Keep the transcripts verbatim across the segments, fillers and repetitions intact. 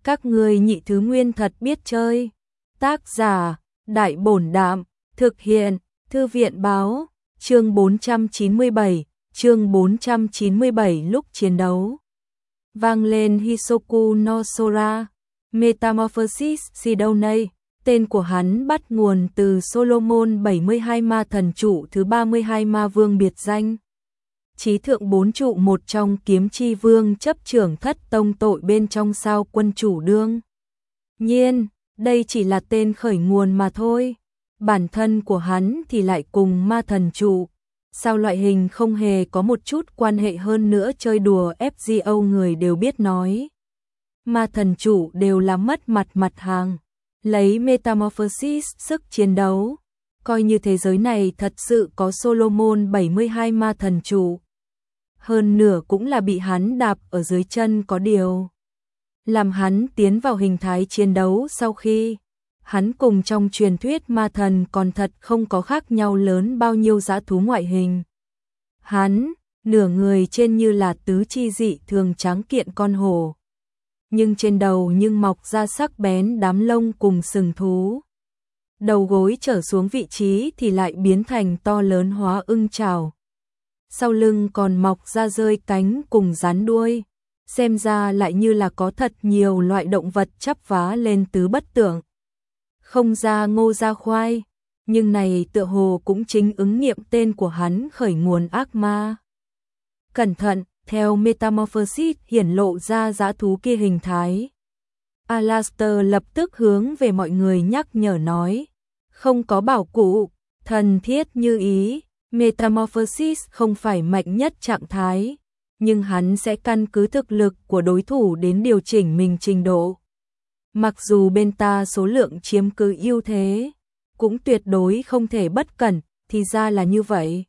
Các ngươi nhị thứ nguyên thật biết chơi. Tác giả, Đại Bổn Đạm, thực hiện, Thư viện Báo, chương bốn trăm chín mươi bảy, chương bốn trăm chín mươi bảy lúc chiến đấu. Vang lên Hisoku no Sora, Metamorphosis Sidonei, tên của hắn bắt nguồn từ Solomon bảy mươi hai ma thần trụ thứ ba mươi hai ma vương biệt danh. Chí thượng bốn trụ một trong kiếm chi vương chấp trưởng thất tông tội bên trong sao quân chủ đương. Nhiên, đây chỉ là tên khởi nguồn mà thôi. Bản thân của hắn thì lại cùng ma thần trụ. Sao loại hình không hề có một chút quan hệ hơn nữa, chơi đùa ép giê o người đều biết nói. Ma thần trụ đều là mất mặt mặt hàng. Lấy Metamorphosis sức chiến đấu. Coi như thế giới này thật sự có Solomon bảy mươi hai ma thần trụ. Hơn nửa cũng là bị hắn đạp ở dưới chân, có điều. Làm hắn tiến vào hình thái chiến đấu sau khi hắn cùng trong truyền thuyết ma thần còn thật không có khác nhau lớn bao nhiêu dã thú ngoại hình. Hắn, nửa người trên như là tứ chi dị thường tráng kiện con hổ. Nhưng trên đầu nhưng mọc ra sắc bén đám lông cùng sừng thú. Đầu gối trở xuống vị trí thì lại biến thành to lớn hóa ưng trảo. Sau lưng còn mọc ra rơi cánh cùng rắn đuôi. Xem ra lại như là có thật nhiều loại động vật chắp vá lên tứ bất tượng. Không ra ngô ra khoai, nhưng này tựa hồ cũng chính ứng nghiệm tên của hắn khởi nguồn ác ma. Cẩn thận, theo Metamorphosis hiển lộ ra dã thú kia hình thái. Alastor lập tức hướng về mọi người nhắc nhở nói, không có bảo cụ, thần thiết như ý, Metamorphosis không phải mạnh nhất trạng thái, nhưng hắn sẽ căn cứ thực lực của đối thủ đến điều chỉnh mình trình độ. Mặc dù bên ta số lượng chiếm cứ ưu thế, cũng tuyệt đối không thể bất cẩn, thì ra là như vậy.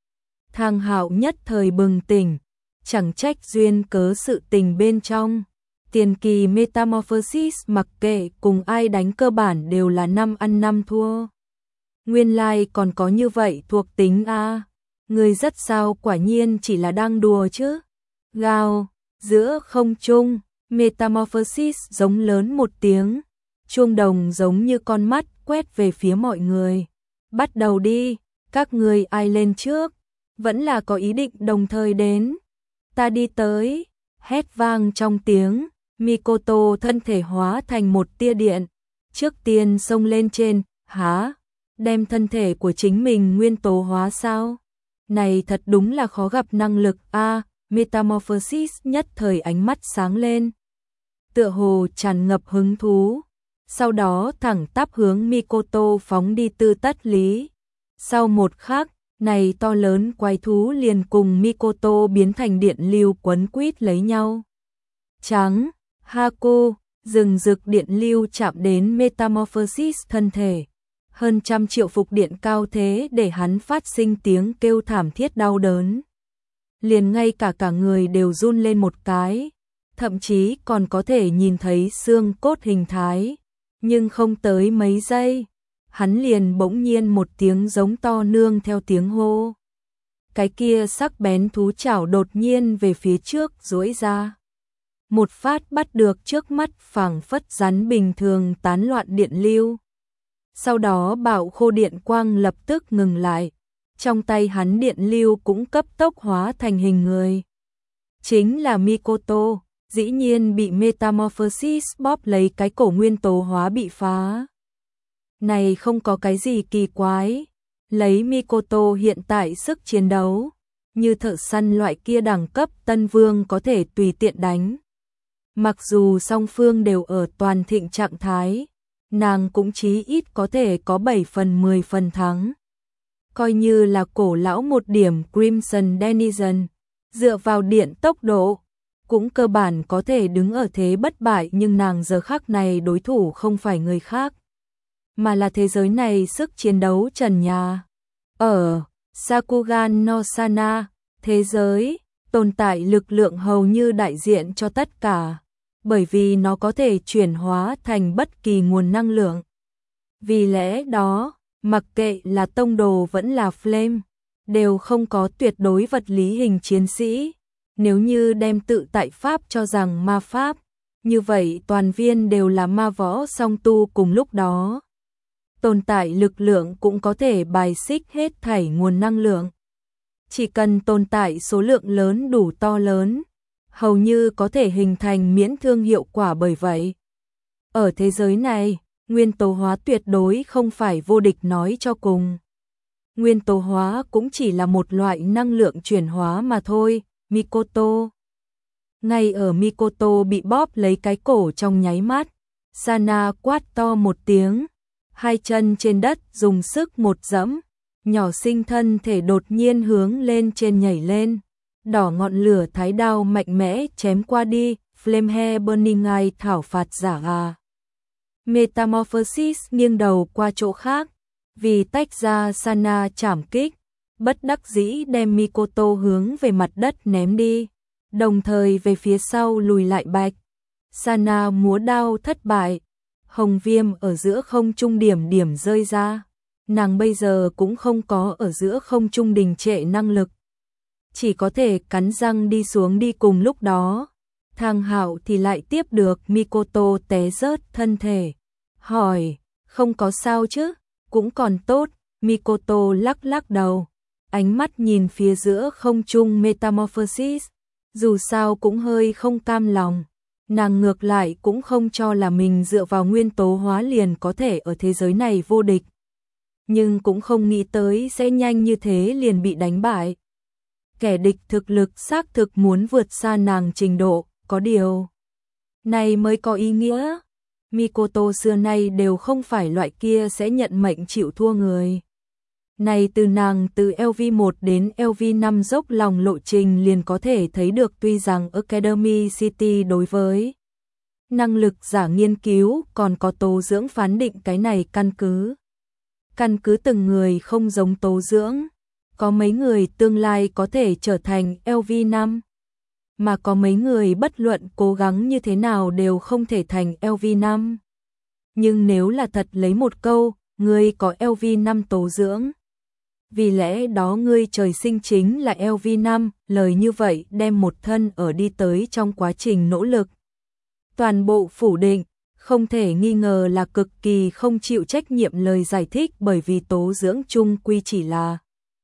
Thang Hạo nhất thời bừng tỉnh, chẳng trách duyên cớ sự tình bên trong. Tiền kỳ Metamorphosis mặc kệ cùng ai đánh cơ bản đều là năm ăn năm thua. Nguyên lai còn có như vậy thuộc tính a. À. Người rất sao, quả nhiên chỉ là đang đùa chứ. Gào, giữa không trung, Metamorphosis giống lớn một tiếng, chuông đồng giống như con mắt quét về phía mọi người. Bắt đầu đi, các người ai lên trước, vẫn là có ý định đồng thời đến. Ta đi tới, hét vang trong tiếng, Mikoto thân thể hóa thành một tia điện, trước tiên xông lên trên, há, đem thân thể của chính mình nguyên tố hóa sao? Này thật đúng là khó gặp năng lực a. À, Metamorphosis nhất thời ánh mắt sáng lên, tựa hồ tràn ngập hứng thú, sau đó thẳng tắp hướng Mikoto phóng đi tư tất lý. Sau một khắc, này to lớn quái thú liền cùng Mikoto biến thành điện lưu quấn quýt lấy nhau. Trắng, Haku, rừng rực điện lưu chạm đến Metamorphosis thân thể. Hơn trăm triệu phục điện cao thế để hắn phát sinh tiếng kêu thảm thiết đau đớn. Liền ngay cả cả người đều run lên một cái, thậm chí còn có thể nhìn thấy xương cốt hình thái. Nhưng không tới mấy giây, hắn liền bỗng nhiên một tiếng giống to nương theo tiếng hô. Cái kia sắc bén thú chảo đột nhiên về phía trước duỗi ra. Một phát bắt được trước mắt phảng phất rắn bình thường tán loạn điện lưu. Sau đó bạo khô điện quang lập tức ngừng lại. Trong tay hắn điện lưu cũng cấp tốc hóa thành hình người. Chính là Mikoto, dĩ nhiên bị Metamorphosis bóp lấy cái cổ nguyên tố hóa bị phá. Này không có cái gì kỳ quái. Lấy Mikoto hiện tại sức chiến đấu, như thợ săn loại kia đẳng cấp tân vương có thể tùy tiện đánh. Mặc dù song phương đều ở toàn thịnh trạng thái, nàng cũng chí ít có thể có bảy phần mười phần thắng. Coi như là cổ lão một điểm Crimson Denizen, dựa vào điện tốc độ, cũng cơ bản có thể đứng ở thế bất bại, nhưng nàng giờ khắc này đối thủ không phải người khác, mà là thế giới này sức chiến đấu trần nhà. Ở Sakugan no Sana, thế giới, tồn tại lực lượng hầu như đại diện cho tất cả, bởi vì nó có thể chuyển hóa thành bất kỳ nguồn năng lượng. Vì lẽ đó, mặc kệ là tông đồ vẫn là flame, đều không có tuyệt đối vật lý hình chiến sĩ. Nếu như đem tự tại pháp cho rằng ma pháp, Như vậy toàn viên đều là ma võ song tu cùng lúc đó. Tồn tại lực lượng cũng có thể bài xích hết thảy nguồn năng lượng. Chỉ cần tồn tại số lượng lớn đủ to lớn, hầu như có thể hình thành miễn thương hiệu quả. Bởi vậy, ở thế giới này, nguyên tố hóa tuyệt đối không phải vô địch. Nói cho cùng, nguyên tố hóa cũng chỉ là một loại năng lượng chuyển hóa mà thôi. Mikoto. Ngay ở Mikoto bị bóp lấy cái cổ trong nháy mắt, Sana quát to một tiếng, hai chân trên đất dùng sức một dẫm, nhỏ sinh thân thể đột nhiên hướng lên trên nhảy lên, đỏ ngọn lửa thái đao mạnh mẽ chém qua đi. Flame Hair Burning Eye thảo phạt giả à. Metamorphosis nghiêng đầu qua chỗ khác, vì tách ra Sana chảm kích, bất đắc dĩ đem Mikoto hướng về mặt đất ném đi, đồng thời về phía sau lùi lại bạch. Sana múa đao thất bại, hồng viêm ở giữa không trung điểm điểm rơi ra. Nàng bây giờ cũng không có ở giữa không trung đình trệ năng lực, chỉ có thể cắn răng đi xuống đi. Cùng lúc đó, Thang Hạo thì lại tiếp được Mikoto té rớt thân thể, hỏi, không có sao chứ? Cũng còn tốt. Mikoto lắc lắc đầu, ánh mắt nhìn phía giữa không trung Metamorphosis, dù sao cũng hơi không cam lòng. Nàng ngược lại cũng không cho là mình dựa vào nguyên tố hóa liền có thể ở thế giới này vô địch, nhưng cũng không nghĩ tới sẽ nhanh như thế liền bị đánh bại. Kẻ địch thực lực xác thực muốn vượt xa nàng trình độ, có điều này mới có ý nghĩa. Mikoto xưa nay đều không phải loại kia sẽ nhận mệnh chịu thua người. Này từ nàng từ L V một đến L V năm dốc lòng lộ trình liền có thể thấy được. Tuy rằng Academy City đối với năng lực giả nghiên cứu còn có tố dưỡng phán định, cái này căn cứ căn cứ từng người không giống tố dưỡng. Có mấy người tương lai có thể trở thành L V năm, mà có mấy người bất luận cố gắng như thế nào đều không thể thành L V năm. Nhưng nếu là thật lấy một câu, ngươi có L V năm tố dưỡng, vì lẽ đó ngươi trời sinh chính là L V năm, lời như vậy đem một thân ở đi tới trong quá trình nỗ lực toàn bộ phủ định, không thể nghi ngờ là cực kỳ không chịu trách nhiệm lời giải thích. Bởi vì tố dưỡng chung quy chỉ là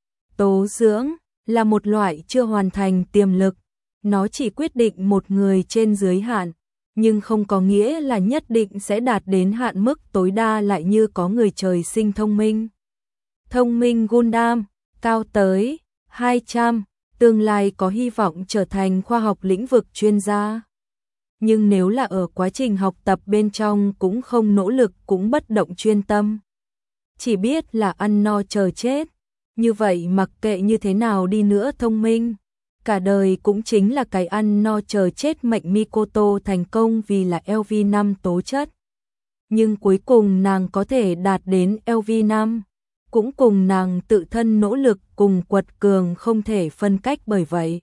tố dưỡng, là một loại chưa hoàn thành tiềm lực, nó chỉ quyết định một người trên dưới hạn, nhưng không có nghĩa là nhất định sẽ đạt đến hạn mức tối đa. Lại như có người trời sinh thông minh, thông minh Gundam, cao tới hai trăm, tương lai có hy vọng trở thành khoa học lĩnh vực chuyên gia. Nhưng nếu là ở quá trình học tập bên trong cũng không nỗ lực, cũng bất động chuyên tâm, chỉ biết là ăn no chờ chết, như vậy mặc kệ như thế nào đi nữa thông minh, cả đời cũng chính là cái ăn no chờ chết mệnh. Mikoto thành công vì là L V năm tố chất, nhưng cuối cùng nàng có thể đạt đến L V năm, cũng cùng nàng tự thân nỗ lực cùng quật cường không thể phân cách. Bởi vậy,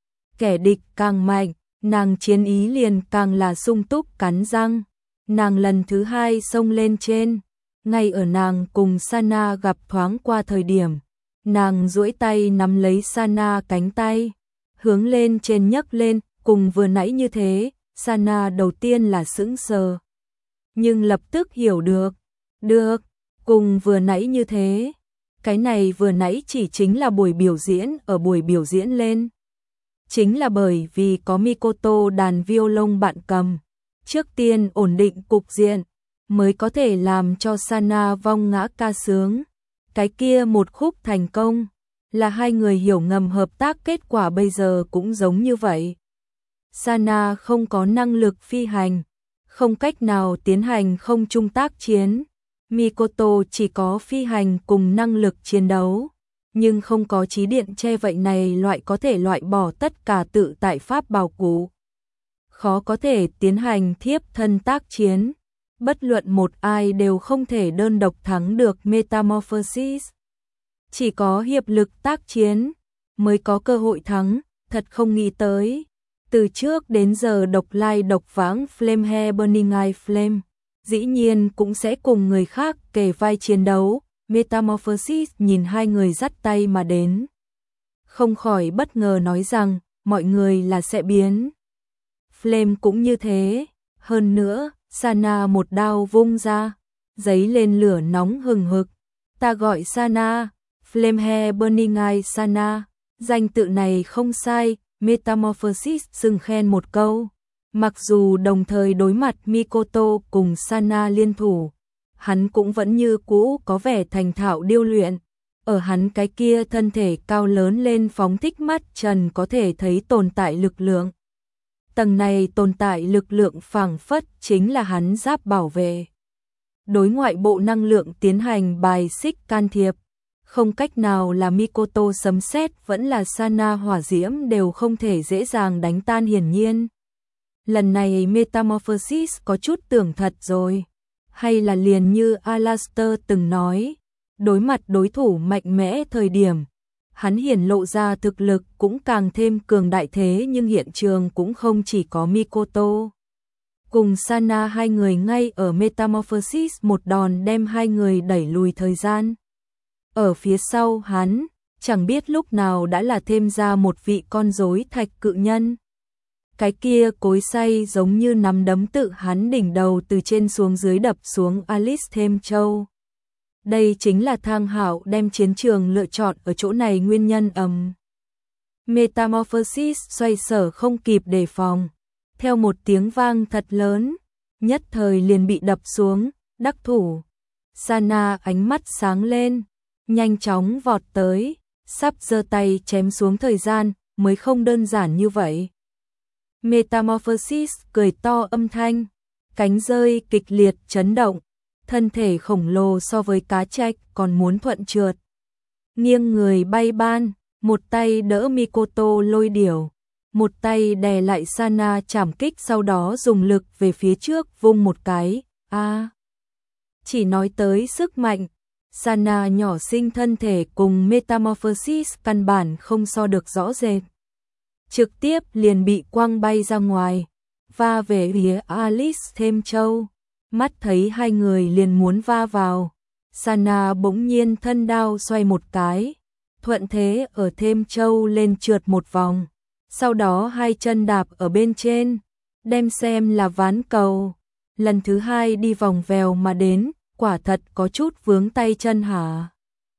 kẻ địch càng mạnh, nàng chiến ý liền càng là sung túc. Cắn răng, nàng lần thứ hai xông lên trên. Ngay ở nàng cùng Sana gặp thoáng qua thời điểm, nàng duỗi tay nắm lấy Sana cánh tay, hướng lên trên nhấc lên. Cùng vừa nãy như thế, Sana đầu tiên là sững sờ, nhưng lập tức hiểu được. Được, cùng vừa nãy như thế. Cái này vừa nãy chỉ chính là buổi biểu diễn. Ở buổi biểu diễn lên, chính là bởi vì có Mikoto đàn violon bạn cầm, trước tiên ổn định cục diện, mới có thể làm cho Sana vong ngã ca sướng. Cái kia một khúc thành công, là hai người hiểu ngầm hợp tác, kết quả bây giờ cũng giống như vậy. Sana không có năng lực phi hành, không cách nào tiến hành không trung tác chiến. Mikoto chỉ có phi hành cùng năng lực chiến đấu, nhưng không có trí điện che. Vậy này loại có thể loại bỏ tất cả tự tại pháp bảo cụ, khó có thể tiến hành thiếp thân tác chiến. Bất luận một ai đều không thể đơn độc thắng được Metamorphosis. Chỉ có hiệp lực tác chiến mới có cơ hội thắng. Thật không nghĩ tới, từ trước đến giờ độc lai độc vãng Flame Hair Burning Eye Flame, dĩ nhiên cũng sẽ cùng người khác kề vai chiến đấu. Metamorphosis nhìn hai người dắt tay mà đến, không khỏi bất ngờ nói rằng, mọi người là sẽ biến. Flame cũng như thế, Hơn nữa, Sana một đao vung ra, giấy lên lửa nóng hừng hực. Ta gọi Sana, Flamehair Burning Eye Sana, danh tự này không sai, Metamorphosis dừng khen một câu. Mặc dù đồng thời đối mặt Mikoto cùng Sana liên thủ, hắn cũng vẫn như cũ có vẻ thành thạo điêu luyện. Ở hắn cái kia thân thể cao lớn lên phóng thích mắt trần có thể thấy tồn tại lực lượng. Tầng này tồn tại lực lượng phảng phất chính là hắn giáp bảo vệ. Đối ngoại bộ năng lượng tiến hành bài xích can thiệp. Không cách nào là Mikoto sấm sét vẫn là Sana hỏa diễm đều không thể dễ dàng đánh tan hiển nhiên. Lần này Metamorphosis có chút tưởng thật rồi. Hay là liền như Alastor từng nói, đối mặt đối thủ mạnh mẽ thời điểm, hắn hiển lộ ra thực lực cũng càng thêm cường đại thế nhưng hiện trường cũng không chỉ có Mikoto. Cùng Sana hai người ngay ở Metamorphosis một đòn đem hai người đẩy lùi thời gian. Ở phía sau hắn, chẳng biết lúc nào đã là thêm ra một vị con rối thạch cự nhân. Cái kia cối xay giống như nắm đấm tự hắn đỉnh đầu từ trên xuống dưới đập xuống Alice Thêm Châu. Đây chính là Thang Hạo đem chiến trường lựa chọn ở chỗ này nguyên nhân ầm. Metamorphosis xoay sở không kịp đề phòng. Theo một tiếng vang thật lớn, nhất thời liền bị đập xuống, đắc thủ. Sana ánh mắt sáng lên, nhanh chóng vọt tới, sắp giơ tay chém xuống thời gian, mới không đơn giản như vậy. Metamorphosis cười to âm thanh, cánh rơi kịch liệt chấn động, thân thể khổng lồ so với cá trạch còn muốn thuận trượt. Nghiêng người bay ban, một tay đỡ Mikoto lôi điểu, một tay đè lại Sana chảm kích sau đó dùng lực về phía trước vung một cái, a à. Chỉ nói tới sức mạnh, Sana nhỏ xinh thân thể cùng Metamorphosis căn bản không so được rõ rệt. Trực tiếp liền bị quăng bay ra ngoài, va về phía Alice Thêm Châu. Mắt thấy hai người liền muốn va vào, Sana bỗng nhiên thân đao xoay một cái, thuận thế ở Thêm Châu lên trượt một vòng, sau đó hai chân đạp ở bên trên, đem xem là ván cầu. Lần thứ hai đi vòng vèo mà đến, quả thật có chút vướng tay chân hả.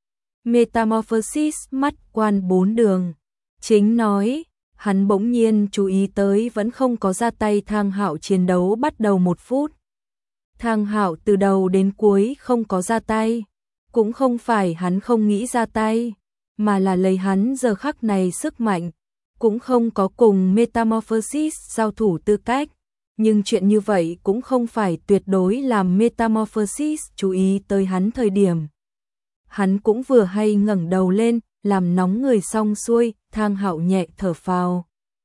Metamorphosis mắt quan bốn đường, chính nói, hắn bỗng nhiên chú ý tới vẫn không có ra tay Thang Hạo chiến đấu bắt đầu một phút. Thang Hạo từ đầu đến cuối không có ra tay, cũng không phải hắn không nghĩ ra tay, mà là lấy hắn giờ khắc này sức mạnh, cũng không có cùng Metamorphosis giao thủ tư cách, nhưng chuyện như vậy cũng không phải tuyệt đối làm Metamorphosis chú ý tới hắn thời điểm. Hắn cũng vừa hay ngẩng đầu lên, làm nóng người xong xuôi, Thang Hạo nhẹ thở phào.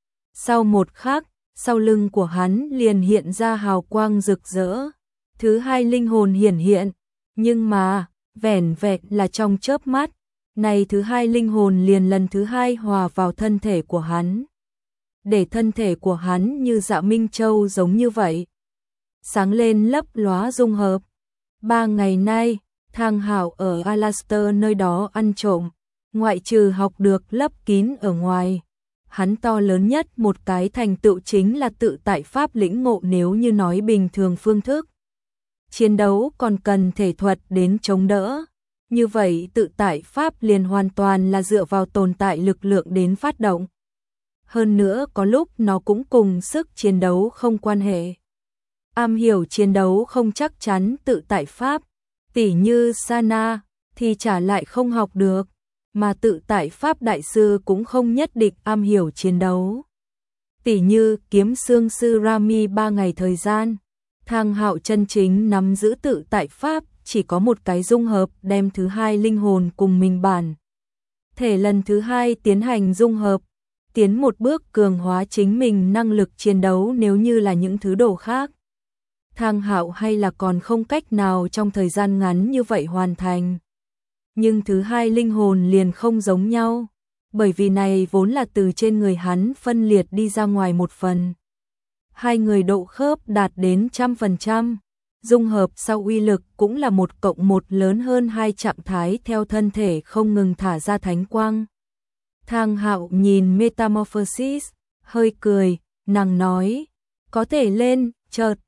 Sau một khắc, sau lưng của hắn liền hiện ra hào quang rực rỡ. Thứ hai linh hồn hiển hiện, nhưng mà, vẻn vẹn là trong chớp mắt, này thứ hai linh hồn liền lần thứ hai hòa vào thân thể của hắn. Để thân thể của hắn như Dạ Minh Châu giống như vậy. Sáng lên lấp lóa dung hợp. Ba ngày nay, Thang Hạo ở Alastor nơi đó ăn trộm, ngoại trừ học được lấp kín ở ngoài. Hắn to lớn nhất một cái thành tựu chính là tự tại pháp lĩnh ngộ nếu như nói bình thường phương thức. Chiến đấu còn cần thể thuật đến chống đỡ. Như vậy tự tại pháp liền hoàn toàn là dựa vào tồn tại lực lượng đến phát động. Hơn nữa có lúc nó cũng cùng sức chiến đấu không quan hệ. Am hiểu chiến đấu không chắc chắn tự tại pháp, tỉ như Sana, thì trả lại không học được, mà tự tại pháp đại sư cũng không nhất định am hiểu chiến đấu. Tỉ như kiếm xương sư Rami ba ngày thời gian, Thang Hạo chân chính nắm giữ tự tại pháp, chỉ có một cái dung hợp đem thứ hai linh hồn cùng mình bản. Thể lần thứ hai tiến hành dung hợp, tiến một bước cường hóa chính mình năng lực chiến đấu nếu như là những thứ đồ khác. Thang Hạo hay là còn không cách nào trong thời gian ngắn như vậy hoàn thành. Nhưng thứ hai linh hồn liền không giống nhau, bởi vì này vốn là từ trên người hắn phân liệt đi ra ngoài một phần. Hai người độ khớp đạt đến trăm phần trăm, dung hợp sau uy lực cũng là một cộng một lớn hơn hai trạng thái theo thân thể không ngừng thả ra thánh quang. Thang Hạo nhìn Metamorphosis, hơi cười, nàng nói, có thể lên, chợt,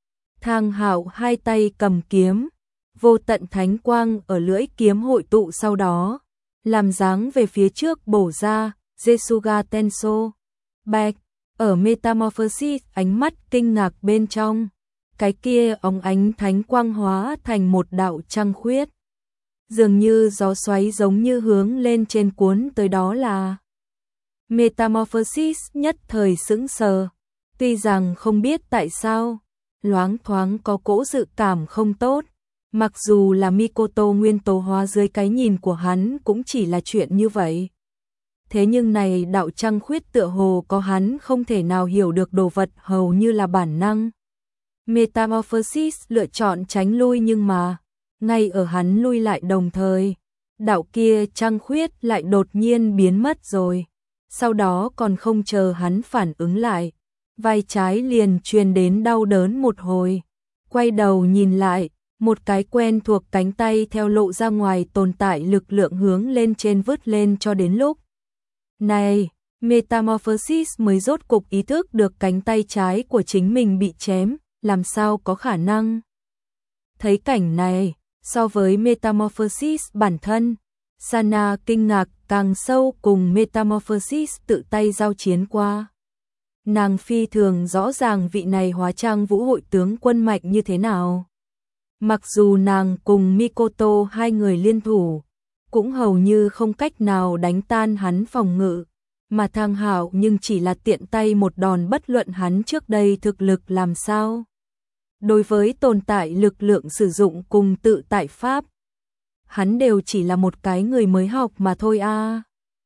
Thang Hạo hai tay cầm kiếm, vô tận thánh quang ở lưỡi kiếm hội tụ, sau đó làm dáng về phía trước bổ ra, Jesuga Tenso. Bạch, ở Metamorphosis, ánh mắt kinh ngạc bên trong, cái kia óng ánh thánh quang hóa thành một đạo trăng khuyết. Dường như gió xoáy giống như hướng lên trên cuốn tới, đó là Metamorphosis nhất thời sững sờ, tuy rằng không biết tại sao, loáng thoáng có cỗ dự cảm không tốt. Mặc dù là Mikoto nguyên tố hóa dưới cái nhìn của hắn cũng chỉ là chuyện như vậy. Thế nhưng này đạo trăng khuyết tựa hồ có hắn không thể nào hiểu được đồ vật, hầu như là bản năng. Metamorphosis lựa chọn tránh lui, nhưng mà ngay ở hắn lui lại đồng thời, đạo kia trăng khuyết lại đột nhiên biến mất rồi. Sau đó còn không chờ hắn phản ứng lại, vai trái liền truyền đến đau đớn một hồi. Quay đầu nhìn lại, một cái quen thuộc cánh tay theo lộ ra ngoài tồn tại lực lượng hướng lên trên vứt lên, cho đến lúc này, Metamorphosis mới rốt cục ý thức được cánh tay trái của chính mình bị chém, làm sao có khả năng. Thấy cảnh này, so với Metamorphosis bản thân, Sana kinh ngạc càng sâu, cùng Metamorphosis tự tay giao chiến qua. Nàng phi thường rõ ràng vị này hóa trang vũ hội tướng quân mạnh như thế nào. Mặc dù nàng cùng Mikoto hai người liên thủ, cũng hầu như không cách nào đánh tan hắn phòng ngự, mà Thang Hạo nhưng chỉ là tiện tay một đòn, bất luận hắn trước đây thực lực làm sao. Đối với tồn tại lực lượng sử dụng cùng tự tại pháp, hắn đều chỉ là một cái người mới học mà thôi a. À.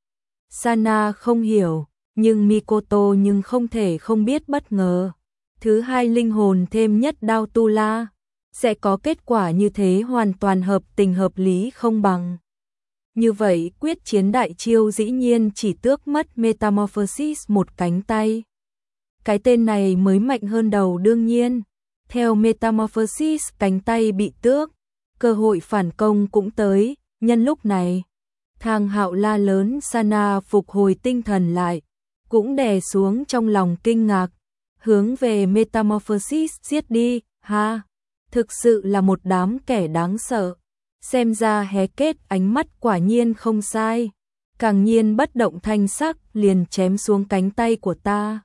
Sana không hiểu, nhưng Mikoto nhưng không thể không biết bất ngờ. Thứ hai linh hồn thêm nhất đao tu la, sẽ có kết quả như thế, hoàn toàn hợp tình hợp lý không bằng. Như vậy quyết chiến đại chiêu dĩ nhiên chỉ tước mất Metamorphosis một cánh tay. Cái tên này mới mạnh hơn đầu, đương nhiên. Theo Metamorphosis cánh tay bị tước, cơ hội phản công cũng tới. Nhân lúc này, Thang Hạo la lớn, Sana phục hồi tinh thần lại, cũng đè xuống trong lòng kinh ngạc, hướng về Metamorphosis giết đi. Ha, thực sự là một đám kẻ đáng sợ. Xem ra hé kết ánh mắt quả nhiên không sai. Càng nhiên bất động thanh sắc, liền chém xuống cánh tay của ta.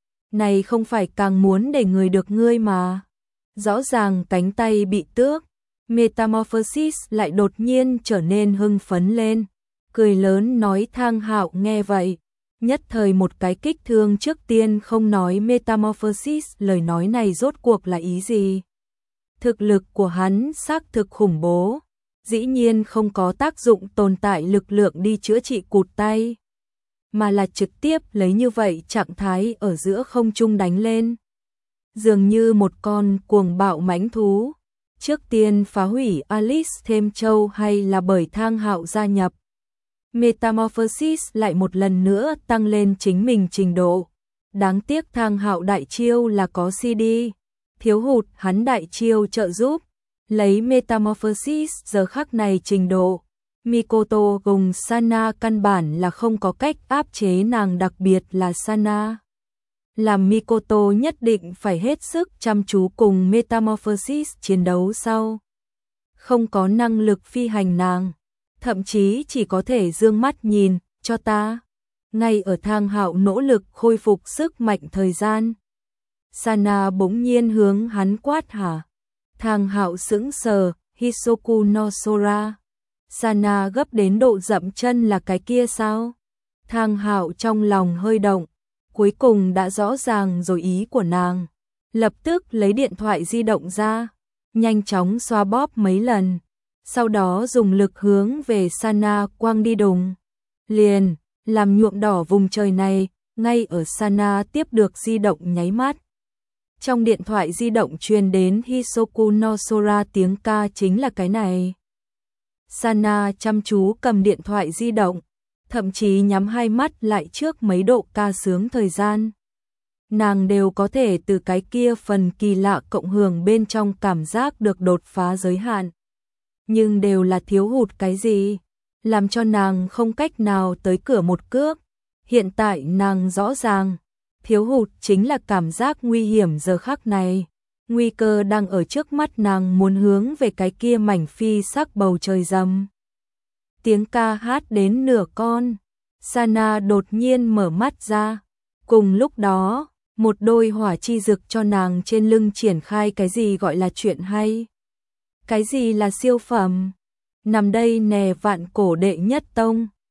Này không phải càng muốn để người được ngươi mà. Rõ ràng cánh tay bị tước, Metamorphosis lại đột nhiên trở nên hưng phấn lên, cười lớn nói. Thang Hạo nghe vậy, nhất thời một cái kích thương. Trước tiên không nói Metamorphosis lời nói này rốt cuộc là ý gì. Thực lực của hắn xác thực khủng bố, dĩ nhiên không có tác dụng tồn tại lực lượng đi chữa trị cụt tay, mà là trực tiếp lấy như vậy trạng thái ở giữa không trung đánh lên. Dường như một con cuồng bạo mãnh thú, trước tiên phá hủy Alice thêm châu, hay là bởi Thang Hạo gia nhập, Metamorphosis lại một lần nữa tăng lên chính mình trình độ. Đáng tiếc Thang Hạo đại chiêu là có xê đê, thiếu hụt hắn đại chiêu trợ giúp. Lấy Metamorphosis giờ khắc này trình độ, Mikoto cùng Sana căn bản là không có cách áp chế nàng, đặc biệt là Sana. Làm Mikoto nhất định phải hết sức chăm chú cùng Metamorphosis chiến đấu sau. Không có năng lực phi hành nàng, thậm chí chỉ có thể dương mắt nhìn, cho ta. Ngay ở Thang Hạo nỗ lực khôi phục sức mạnh thời gian, Sana bỗng nhiên hướng hắn quát hả. Thang Hạo sững sờ, Hisoku no Sora. Sana gấp đến độ dậm chân, là cái kia sao? Thang Hạo trong lòng hơi động, cuối cùng đã rõ ràng rồi ý của nàng. Lập tức lấy điện thoại di động ra, nhanh chóng xoa bóp mấy lần, sau đó dùng lực hướng về Sana quăng đi, đùng. Liền, làm nhuộm đỏ vùng trời này, ngay ở Sana tiếp được di động nháy mắt. Trong điện thoại di động truyền đến Hisoku no Sora tiếng ca, chính là cái này. Sana chăm chú cầm điện thoại di động, thậm chí nhắm hai mắt lại trước mấy độ ca sướng thời gian. Nàng đều có thể từ cái kia phần kỳ lạ cộng hưởng bên trong cảm giác được đột phá giới hạn. Nhưng đều là thiếu hụt cái gì, làm cho nàng không cách nào tới cửa một cước. Hiện tại nàng rõ ràng, thiếu hụt chính là cảm giác nguy hiểm giờ khắc này. Nguy cơ đang ở trước mắt nàng muốn hướng về cái kia mảnh phi sắc bầu trời rầm. Tiếng ca hát đến nửa con, Sana đột nhiên mở mắt ra. Cùng lúc đó, một đôi hỏa chi dực cho nàng trên lưng triển khai cái gì gọi là chuyện hay. Cái gì là siêu phẩm? Nằm đây nè vạn cổ đệ nhất tông.